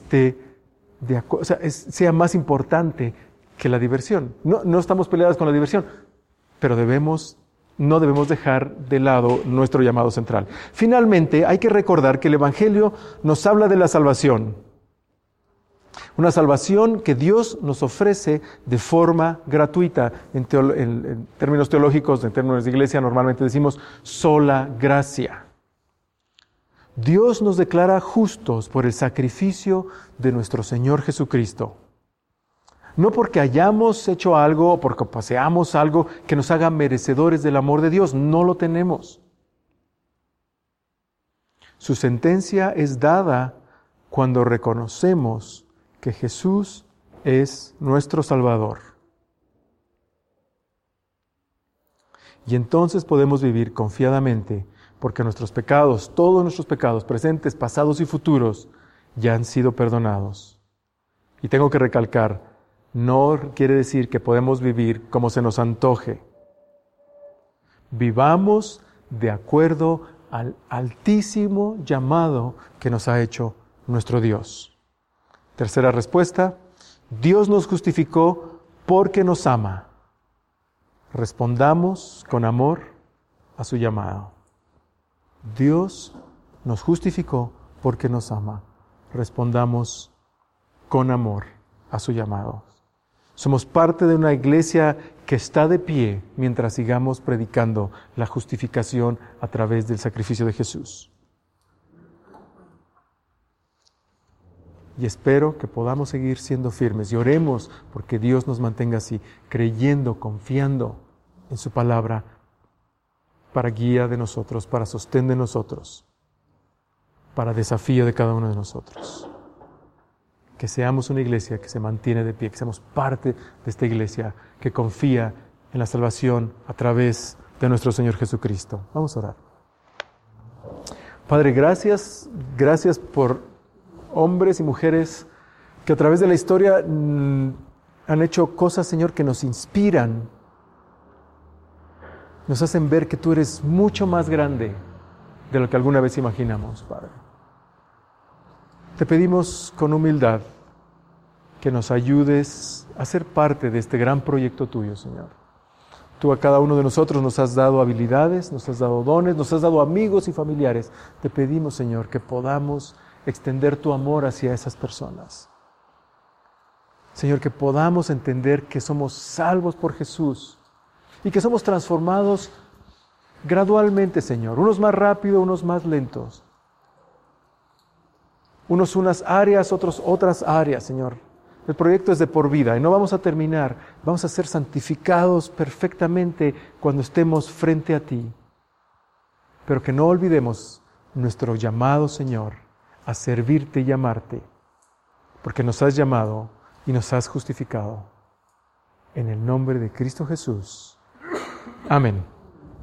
sea más importante que la diversión. No estamos peleados con la diversión, pero no debemos dejar de lado nuestro llamado central. Finalmente, hay que recordar que el Evangelio nos habla de la salvación. Una salvación que Dios nos ofrece de forma gratuita. En términos teológicos, en términos de iglesia, normalmente decimos sola gracia. Dios nos declara justos por el sacrificio de nuestro Señor Jesucristo. No porque hayamos hecho algo o porque poseamos algo que nos haga merecedores del amor de Dios. No lo tenemos. Su sentencia es dada cuando reconocemos que Jesús es nuestro Salvador. Y entonces podemos vivir confiadamente porque nuestros pecados, todos nuestros pecados, presentes, pasados y futuros, ya han sido perdonados. Y tengo que recalcar, no quiere decir que podemos vivir como se nos antoje. Vivamos de acuerdo al altísimo llamado que nos ha hecho nuestro Dios. Tercera respuesta, Dios nos justificó porque nos ama. Respondamos con amor a su llamado. Dios nos justificó porque nos ama. Respondamos con amor a su llamado. Somos parte de una iglesia que está de pie mientras sigamos predicando la justificación a través del sacrificio de Jesús. Y espero que podamos seguir siendo firmes y oremos porque Dios nos mantenga así, creyendo, confiando en su palabra para guía de nosotros, para sostén de nosotros, para desafío de cada uno de nosotros. Que seamos una iglesia que se mantiene de pie, que seamos parte de esta iglesia que confía en la salvación a través de nuestro Señor Jesucristo. Vamos a orar. Padre, gracias por hombres y mujeres que a través de la historia han hecho cosas, Señor, que nos inspiran, nos hacen ver que tú eres mucho más grande de lo que alguna vez imaginamos, Padre. Te pedimos con humildad que nos ayudes a ser parte de este gran proyecto tuyo, Señor. Tú a cada uno de nosotros nos has dado habilidades, nos has dado dones, nos has dado amigos y familiares. Te pedimos, Señor, que podamos extender tu amor hacia esas personas. Señor, que podamos entender que somos salvos por Jesús y que somos transformados gradualmente, Señor. Unos más rápido, unos más lentos. Unos unas áreas, otros otras áreas, Señor. El proyecto es de por vida y no vamos a terminar. Vamos a ser santificados perfectamente cuando estemos frente a ti. Pero que no olvidemos nuestro llamado, Señor, a servirte y amarte, porque nos has llamado y nos has justificado. En el nombre de Cristo Jesús. Amén.